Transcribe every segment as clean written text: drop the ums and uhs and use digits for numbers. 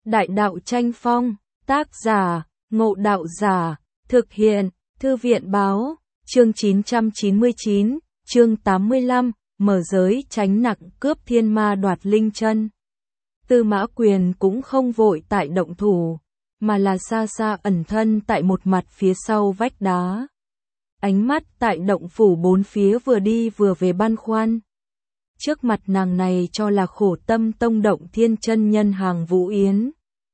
Đại đạo tranh phong, tác giả, Ngộ Đạo Giả, thực hiện, Thư viện báo, chương 999, chương 85, mở giới tránh nặng cướp thiên ma đoạt linh chân. Tư Mã Quyền cũng không vội tại động thủ, mà là xa xa ẩn thân tại một mặt phía sau vách đá. Ánh mắt tại động phủ bốn phía vừa đi vừa về băn khoăn. Trước mặt nàng này cho là Khổ Tâm Tông Động Thiên chân nhân Hàng Vũ Yến.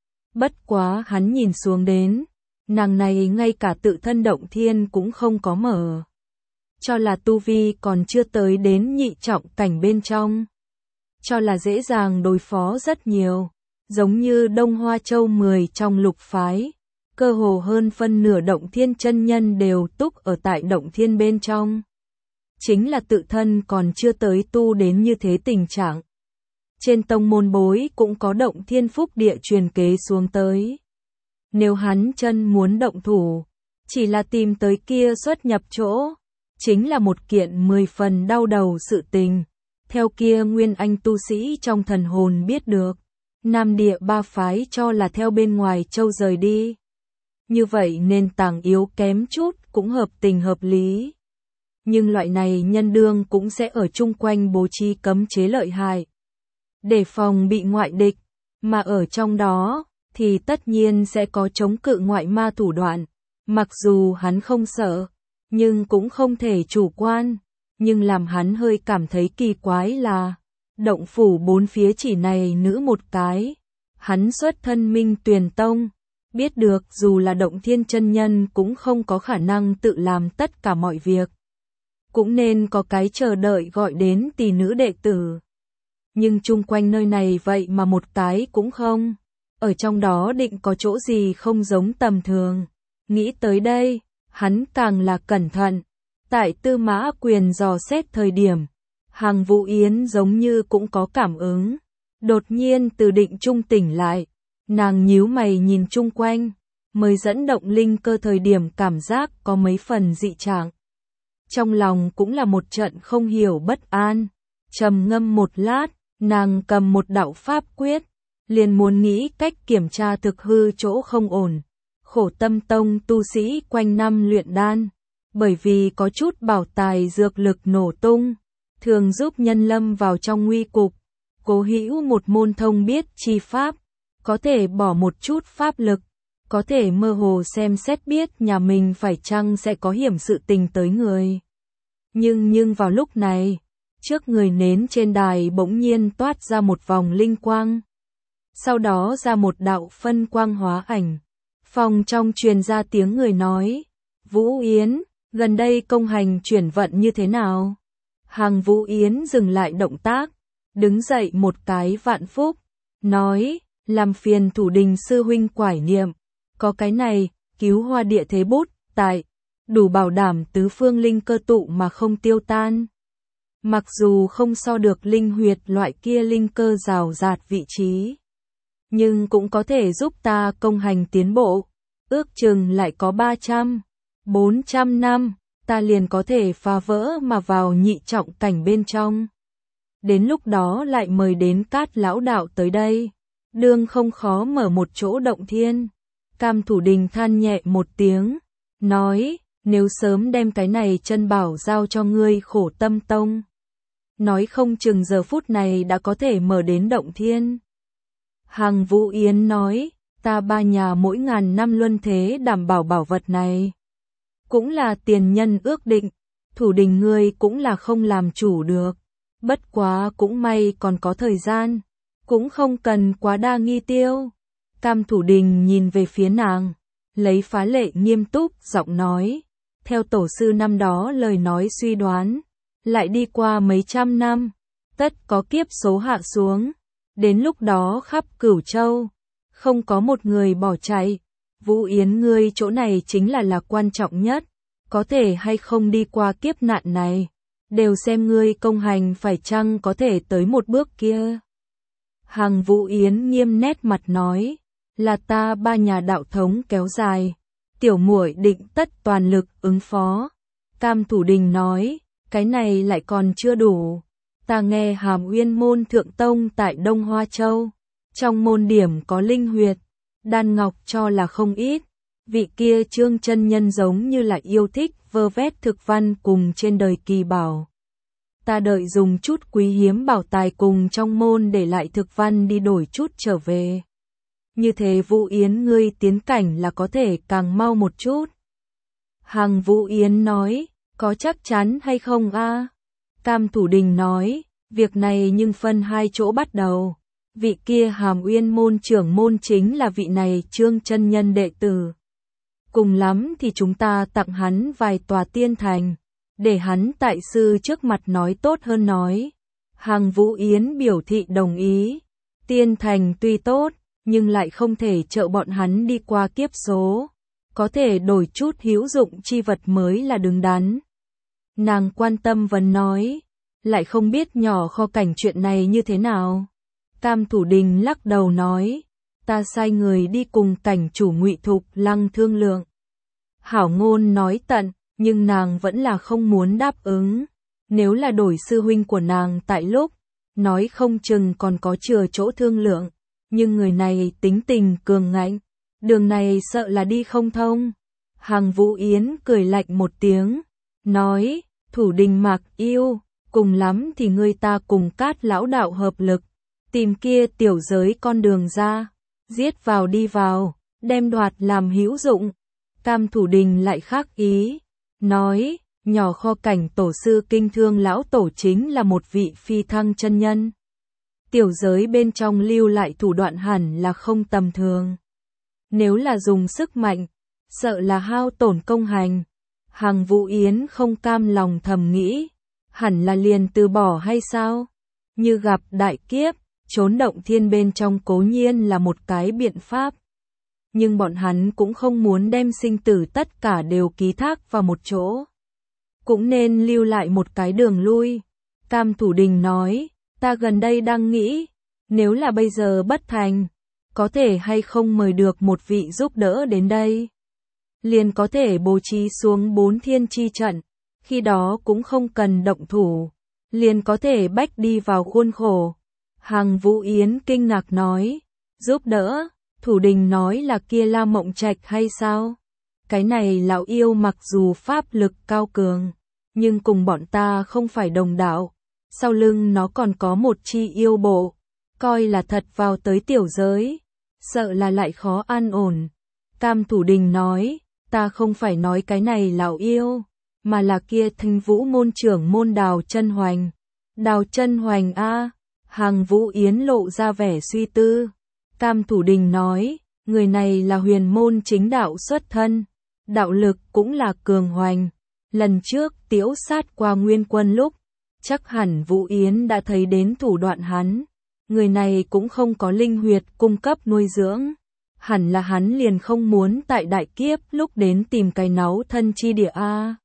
Bất quá hắn nhìn xuống đến, nàng này ngay cả tự thân Động Thiên cũng không có mở. Cho là tu vi còn chưa tới đến nhị trọng cảnh bên trong. Cho là dễ dàng đối phó rất nhiều, giống như Đông Hoa Châu 10 trong lục phái. Cơ hồ hơn phân nửa Động Thiên chân nhân đều túc ở tại Động Thiên bên trong. Chính là tự thân còn chưa tới tu đến như thế tình trạng. Trên tông môn bối cũng có Động Thiên phúc địa truyền kế xuống tới. Nếu hắn chân muốn động thủ, chỉ là tìm tới kia xuất nhập chỗ, chính là một kiện 10 phần đau đầu sự tình. Theo kia nguyên anh tu sĩ trong thần hồn biết được, Nam Địa ba phái cho là theo bên ngoài châu rời đi. Như vậy nên tàng yếu kém chút cũng hợp tình hợp lý. Nhưng loại này nhân đương cũng sẽ ở chung quanh bố trí cấm chế lợi hại, để phòng bị ngoại địch, mà ở trong đó thì tất nhiên sẽ có chống cự ngoại ma thủ đoạn. Mặc dù hắn không sợ, nhưng cũng không thể chủ quan. Nhưng làm hắn hơi cảm thấy kỳ quái là, động phủ bốn phía chỉ này nữ một cái. Hắn xuất thân Minh Tuyền Tông, biết được dù là Động Thiên chân nhân cũng không có khả năng tự làm tất cả mọi việc. Cũng nên có cái chờ đợi gọi đến tỷ nữ đệ tử. Nhưng chung quanh nơi này vậy mà một cái cũng không. Ở trong đó định có chỗ gì không giống tầm thường. Nghĩ tới đây, hắn càng là cẩn thận. Tại Tư Mã Quyền dò xét thời điểm, Hàng Vũ Yến giống như cũng có cảm ứng. Đột nhiên từ định trung tỉnh lại, nàng nhíu mày nhìn chung quanh, mới dẫn động linh cơ thời điểm cảm giác có mấy phần dị trạng. Trong lòng cũng là một trận không hiểu bất an, trầm ngâm một lát, nàng cầm một đạo pháp quyết, liền muốn nghĩ cách kiểm tra thực hư chỗ không ổn. Khổ Tâm Tông tu sĩ quanh năm luyện đan, bởi vì có chút bảo tài dược lực nổ tung, thường giúp nhân lâm vào trong nguy cục. Cố hữu một môn thông biết chi pháp, có thể bỏ một chút pháp lực, có thể mơ hồ xem xét biết nhà mình phải chăng sẽ có hiểm sự tình tới người. Nhưng vào lúc này, trước người nến trên đài bỗng nhiên toát ra một vòng linh quang. Sau đó ra một đạo phân quang hóa ảnh. Phòng trong truyền ra tiếng người nói, Vũ Yến, gần đây công hành chuyển vận như thế nào? Hàng Vũ Yến dừng lại động tác, đứng dậy một cái vạn phúc, nói, làm phiền Thủ Đình sư huynh quải niệm, có cái này, cứu hoa địa thế bút, tại, đủ bảo đảm tứ phương linh cơ tụ mà không tiêu tan. Mặc dù không so được linh huyệt loại kia linh cơ rào rạt vị trí, nhưng cũng có thể giúp ta công hành tiến bộ, ước chừng lại có 300-400 năm, ta liền có thể phá vỡ mà vào nhị trọng cảnh bên trong. Đến lúc đó lại mời đến Cát lão đạo tới đây, đương không khó mở một chỗ Động Thiên. Cam Thủ Đình than nhẹ một tiếng, nói, nếu sớm đem cái này chân bảo giao cho ngươi Khổ Tâm Tông, nói không chừng giờ phút này đã có thể mở đến Động Thiên. Hàng Vũ Yến nói, ta ba nhà mỗi ngàn năm luân thế đảm bảo bảo vật này. Cũng là tiền nhân ước định, Thủ Đình ngươi cũng là không làm chủ được. Bất quá cũng may còn có thời gian, cũng không cần quá đa nghi tiêu. Cam Thủ Đình nhìn về phía nàng, lấy phá lệ nghiêm túc giọng nói, theo tổ sư năm đó lời nói suy đoán, lại đi qua mấy trăm năm, tất có kiếp số hạ xuống, đến lúc đó khắp Cửu Châu, không có một người bỏ chạy. Vũ Yến ngươi chỗ này chính là quan trọng nhất, có thể hay không đi qua kiếp nạn này, đều xem ngươi công hành phải chăng có thể tới một bước kia. Hàng Vũ Yến nghiêm nét mặt nói, là ta ba nhà đạo thống kéo dài, tiểu muội định tất toàn lực ứng phó. Cam Thủ Đình nói, cái này lại còn chưa đủ, ta nghe Hàm Uyên môn thượng tông tại Đông Hoa Châu, Trong môn điểm có linh huyệt, đan ngọc cho là không ít. Vị kia Trương chân nhân giống như là yêu thích vơ vét thực văn cùng trên đời kỳ bảo. Ta đợi dùng chút quý hiếm bảo tài cùng trong môn để lại thực văn đi đổi chút trở về. Như thế Vũ Yến ngươi tiến cảnh là có thể càng mau một chút. Hằng Vũ Yến nói, có chắc chắn hay không a? Cam Thủ Đình nói, việc này nhưng phân hai chỗ bắt đầu. Vị kia Hàm Uyên môn trưởng môn chính là vị này Trương chân nhân đệ tử. Cùng lắm thì chúng ta tặng hắn vài tòa tiên thành, để hắn tại sư trước mặt nói tốt hơn nói. Hằng Vũ Yến biểu thị đồng ý. Tiên thành tuy tốt, nhưng lại không thể trợ bọn hắn đi qua kiếp số. Có thể đổi chút hữu dụng chi vật mới là đứng đắn. Nàng quan tâm vấn nói, lại không biết nhỏ kho cảnh chuyện này như thế nào. Cam Thủ Đình lắc đầu nói, ta sai người đi cùng cảnh chủ Ngụy Thục Lăng thương lượng. Hảo ngôn nói tận, nhưng nàng vẫn là không muốn đáp ứng. Nếu là đổi sư huynh của nàng tại lúc, nói không chừng còn có chừa chỗ thương lượng. Nhưng người này tính tình cường ngạnh, đường này sợ là đi không thông. Hằng Vũ Yến cười lạnh một tiếng, nói, Thủ Đình mặc yêu, cùng lắm thì người ta cùng Cát lão đạo hợp lực, tìm kia tiểu giới con đường ra, giết vào đi vào, đem đoạt làm hữu dụng. Cam Thủ Đình lại khác ý, nói, nhỏ kho cảnh tổ sư kinh thương lão tổ chính là một vị phi thăng chân nhân. Tiểu giới bên trong lưu lại thủ đoạn hẳn là không tầm thường. Nếu là dùng sức mạnh, sợ là hao tổn công hành. Hằng Vũ Yến không cam lòng thầm nghĩ, hẳn là liền từ bỏ hay sao? Như gặp đại kiếp, trốn động thiên bên trong cố nhiên là một cái biện pháp. Nhưng bọn hắn cũng không muốn đem sinh tử tất cả đều ký thác vào một chỗ. Cũng nên lưu lại một cái đường lui. Cam Thủ Đình nói, ta gần đây đang nghĩ, nếu là bây giờ bất thành, có thể hay không mời được một vị giúp đỡ đến đây. Liền có thể bố trí xuống 4 thiên chi trận, khi đó cũng không cần động thủ, liền có thể bách đi vào khuôn khổ. Hằng Vũ Yến kinh ngạc nói, giúp đỡ, Thủ Đình nói là kia La Mộng Trạch hay sao? Cái này lão yêu mặc dù pháp lực cao cường, nhưng cùng bọn ta không phải đồng đạo. Sau lưng nó còn có một chi yêu bộ, coi là thật vào tới tiểu giới, sợ là lại khó an ổn. Cam Thủ Đình nói, ta không phải nói cái này lão yêu, mà là kia Thanh Vũ môn trưởng môn Đào Chân Hoành. Đào Chân Hoành a? Hằng Vũ Yến lộ ra vẻ suy tư. Cam Thủ Đình nói, người này là huyền môn chính đạo xuất thân, đạo lực cũng là cường hoành. Lần trước tiễu sát qua Nguyên Quân lúc, chắc hẳn Vũ Yến đã thấy đến thủ đoạn hắn. Người này cũng không có linh huyệt cung cấp nuôi dưỡng. Hẳn là hắn liền không muốn tại đại kiếp lúc đến tìm cái náu thân chi địa a.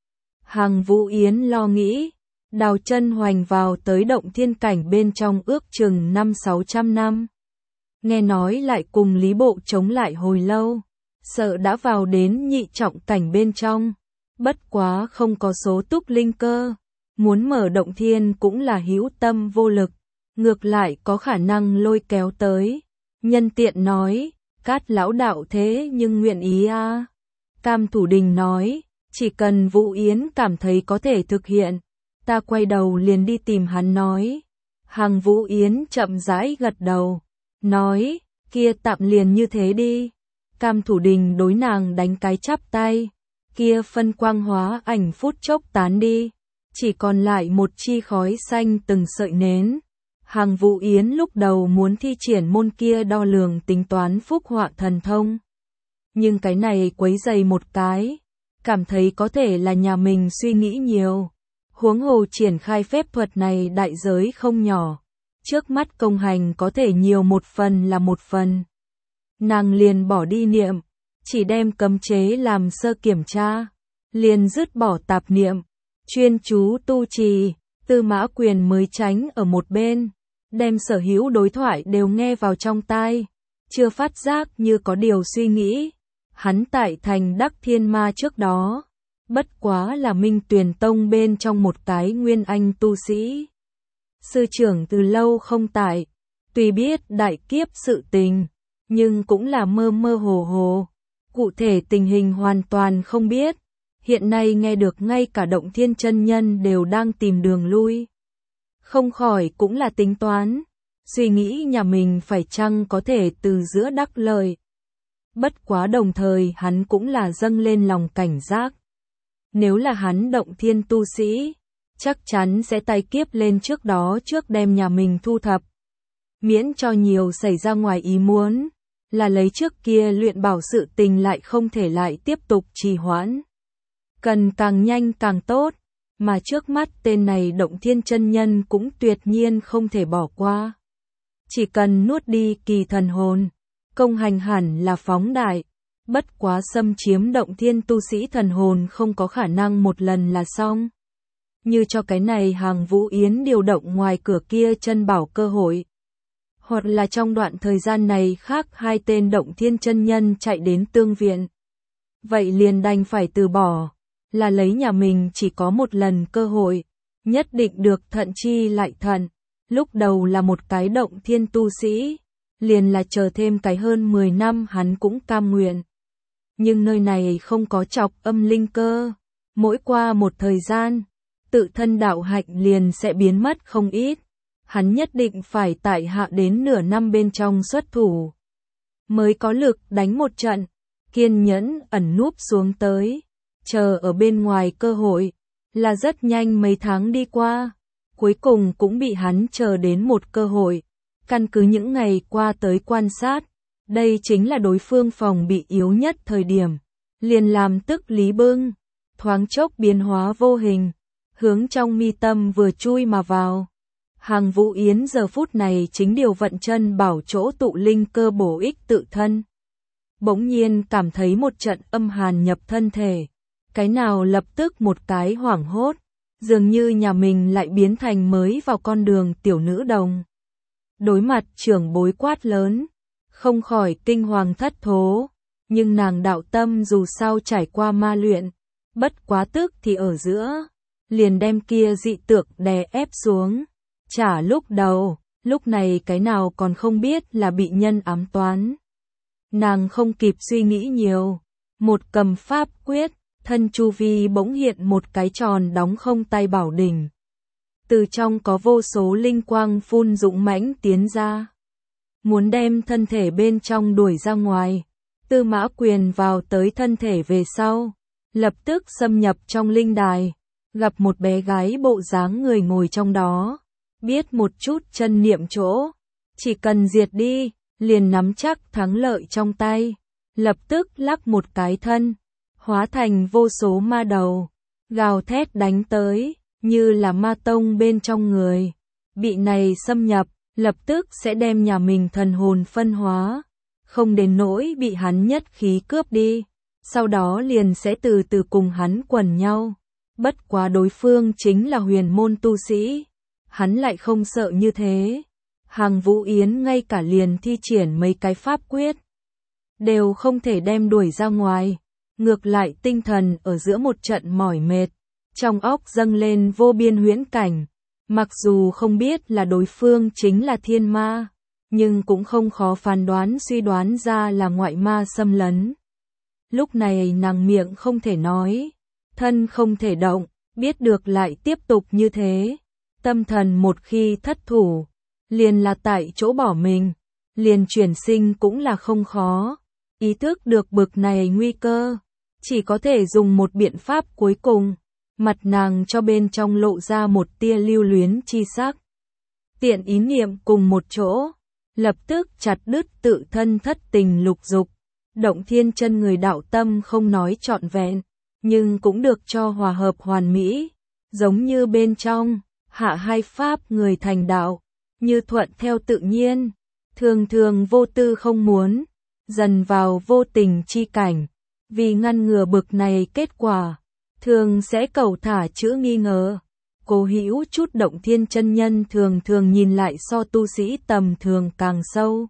Hằng Vũ Yến lo nghĩ, Đào Chân Hoành vào tới động thiên cảnh bên trong ước chừng 500-600 năm. Nghe nói lại cùng Lý Bộ chống lại hồi lâu, sợ đã vào đến nhị trọng cảnh bên trong. Bất quá không có số túc linh cơ, muốn mở động thiên cũng là hữu tâm vô lực, ngược lại có khả năng lôi kéo tới. Nhân tiện nói, Cát lão đạo thế nhưng nguyện ý a. Cam Thủ Đình nói, chỉ cần Vũ Yến cảm thấy có thể thực hiện, ta quay đầu liền đi tìm hắn nói. Hằng Vũ Yến chậm rãi gật đầu, nói, kia tạm liền như thế đi. Cam Thủ Đình đối nàng đánh cái chắp tay, kia phân quang hóa ảnh phút chốc tán đi, chỉ còn lại một chi khói xanh từng sợi nến. Hằng Vũ Yến lúc đầu muốn thi triển môn kia đo lường tính toán phúc họa thần thông, nhưng cái này quấy dày một cái, cảm thấy có thể là nhà mình suy nghĩ nhiều. Huống hồ triển khai phép thuật này đại giới không nhỏ, trước mắt công hành có thể nhiều một phần là một phần. Nàng liền bỏ đi niệm, chỉ đem cấm chế làm sơ kiểm tra, liền dứt bỏ tạp niệm, chuyên chú tu trì. Tư Mã Quyền mới tránh ở một bên, đem sở hữu đối thoại đều nghe vào trong tai, chưa phát giác như có điều suy nghĩ. Hắn tại thành Đắc Thiên Ma trước đó, bất quá là Minh Tuyền Tông bên trong một cái nguyên anh tu sĩ. Sư trưởng từ lâu không tại, Tuy biết đại kiếp sự tình, nhưng cũng là mơ mơ hồ hồ. Cụ thể tình hình hoàn toàn không biết. Hiện nay nghe được ngay cả Động Thiên chân nhân đều đang tìm đường lui. Không khỏi cũng là tính toán, suy nghĩ nhà mình phải chăng có thể từ giữa đắc lợi. Bất quá đồng thời hắn cũng là dâng lên lòng cảnh giác. Nếu là hắn Động Thiên tu sĩ, chắc chắn sẽ tay kiếp lên trước đó trước đem nhà mình thu thập. Miễn cho nhiều xảy ra ngoài ý muốn, là lấy trước kia luyện bảo sự tình lại không thể lại tiếp tục trì hoãn. Cần càng nhanh càng tốt, mà trước mắt tên này Động Thiên chân nhân cũng tuyệt nhiên không thể bỏ qua. Chỉ cần nuốt đi kỳ thần hồn, công hành hẳn là phóng đại, bất quá xâm chiếm Động Thiên tu sĩ thần hồn không có khả năng một lần là xong. Như cho cái này Hàng Vũ Yến điều động ngoài cửa kia chân bảo cơ hội. Hoặc là trong đoạn thời gian này khác hai tên Động Thiên chân nhân chạy đến tương viện. Vậy liền đành phải từ bỏ, là lấy nhà mình chỉ có một lần cơ hội, nhất định được thận chi lại thận. Lúc đầu là một cái Động Thiên tu sĩ, liền là chờ thêm cái hơn 10 năm hắn cũng cam nguyện. Nhưng nơi này không có chọc âm linh cơ, mỗi qua một thời gian, tự thân đạo hạnh liền sẽ biến mất không ít. Hắn nhất định phải tại hạ đến nửa năm bên trong xuất thủ, mới có lực đánh một trận, kiên nhẫn ẩn núp xuống tới, chờ ở bên ngoài cơ hội, là rất nhanh mấy tháng đi qua, cuối cùng cũng bị hắn chờ đến một cơ hội, căn cứ những ngày qua tới quan sát, đây chính là đối phương phòng bị yếu nhất thời điểm, liền làm tức lý bưng, thoáng chốc biến hóa vô hình, hướng trong mi tâm vừa chui mà vào. Hàng Vũ Yến giờ phút này chính điều vận chân bảo chỗ tụ linh cơ bổ ích tự thân. Bỗng nhiên cảm thấy một trận âm hàn nhập thân thể. Cái nào lập tức một cái hoảng hốt. Dường như nhà mình lại biến thành mới vào con đường tiểu nữ đồng. Đối mặt trưởng bối quát lớn. Không khỏi kinh hoàng thất thố. Nhưng nàng đạo tâm dù sao trải qua ma luyện. Bất quá tức thì ở giữa. Liền đem kia dị tượng đè ép xuống. Chả lúc đầu, lúc này cái nào còn không biết là bị nhân ám toán. Nàng không kịp suy nghĩ nhiều, một cầm pháp quyết, thân chu vi bỗng hiện một cái tròn đóng không tay bảo đỉnh. Từ trong có vô số linh quang phun dũng mãnh tiến ra. Muốn đem thân thể bên trong đuổi ra ngoài, Tư Mã Quyền vào tới thân thể về sau, lập tức xâm nhập trong linh đài, gặp một bé gái bộ dáng người ngồi trong đó. Biết một chút chân niệm chỗ, chỉ cần diệt đi, liền nắm chắc thắng lợi trong tay, lập tức lắc một cái thân, hóa thành vô số ma đầu, gào thét đánh tới, như là ma tông bên trong người, bị này xâm nhập, lập tức sẽ đem nhà mình thần hồn phân hóa, không đến nỗi bị hắn nhất khí cướp đi, sau đó liền sẽ từ từ cùng hắn quần nhau, bất quá đối phương chính là huyền môn tu sĩ. Hắn lại không sợ như thế. Hàng Vũ Yến ngay cả liền thi triển mấy cái pháp quyết, đều không thể đem đuổi ra ngoài. Ngược lại tinh thần ở giữa một trận mỏi mệt, trong óc dâng lên vô biên huyễn cảnh. Mặc dù không biết là đối phương chính là thiên ma, nhưng cũng không khó phán đoán suy đoán ra là ngoại ma xâm lấn. Lúc này nàng miệng không thể nói, thân không thể động, biết được lại tiếp tục như thế. Tâm thần một khi thất thủ, liền là tại chỗ bỏ mình, liền chuyển sinh cũng là không khó. Ý thức được bực này nguy cơ, chỉ có thể dùng một biện pháp cuối cùng, mặt nàng cho bên trong lộ ra một tia lưu luyến chi sắc. Tiện ý niệm cùng một chỗ, lập tức chặt đứt tự thân thất tình lục dục. Động Thiên chân người đạo tâm không nói trọn vẹn, nhưng cũng được cho hòa hợp hoàn mỹ, giống như bên trong. Hạ hai pháp người thành đạo, như thuận theo tự nhiên, thường thường vô tư không muốn, dần vào vô tình chi cảnh, vì ngăn ngừa bực này kết quả, thường sẽ cầu thả chữa nghi ngờ. Cố hữu chút Động Thiên chân nhân thường thường nhìn lại so tu sĩ tầm thường càng sâu.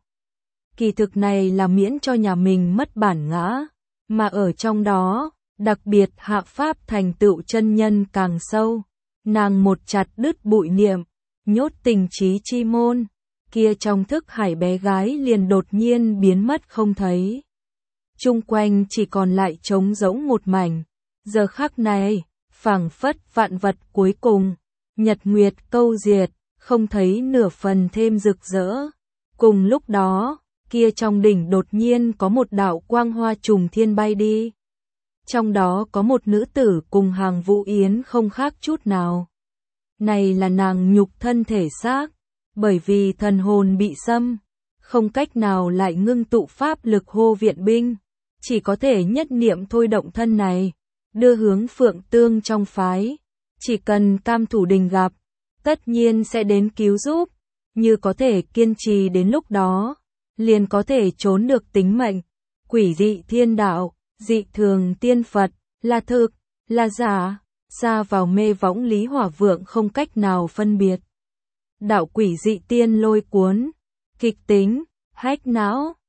Kỳ thực này là miễn cho nhà mình mất bản ngã, mà ở trong đó, đặc biệt hạ pháp thành tựu chân nhân càng sâu. Nàng một chặt đứt bụi niệm, nhốt tình trí chi môn, kia trong thức hải bé gái liền đột nhiên biến mất không thấy. Chung quanh chỉ còn lại trống rỗng một mảnh. Giờ khắc này, phảng phất vạn vật cuối cùng, nhật nguyệt câu diệt, không thấy nửa phần thêm rực rỡ. Cùng lúc đó, kia trong đỉnh đột nhiên có một đạo quang hoa trùng thiên bay đi. Trong đó có một nữ tử cùng Hàng Vũ Yến không khác chút nào. Này là nàng nhục thân thể xác, bởi vì thần hồn bị xâm, không cách nào lại ngưng tụ pháp lực hô viện binh, chỉ có thể nhất niệm thôi động thân này, đưa hướng Phượng Tương trong phái, chỉ cần Cam Thủ Đình gặp, tất nhiên sẽ đến cứu giúp, như có thể kiên trì đến lúc đó, liền có thể trốn được tính mệnh. Quỷ dị thiên đạo, dị thường tiên Phật, là thực, là giả, xa vào mê võng Lý Hỏa Vượng không cách nào phân biệt. Đạo quỷ dị tiên lôi cuốn, kịch tính, hách não,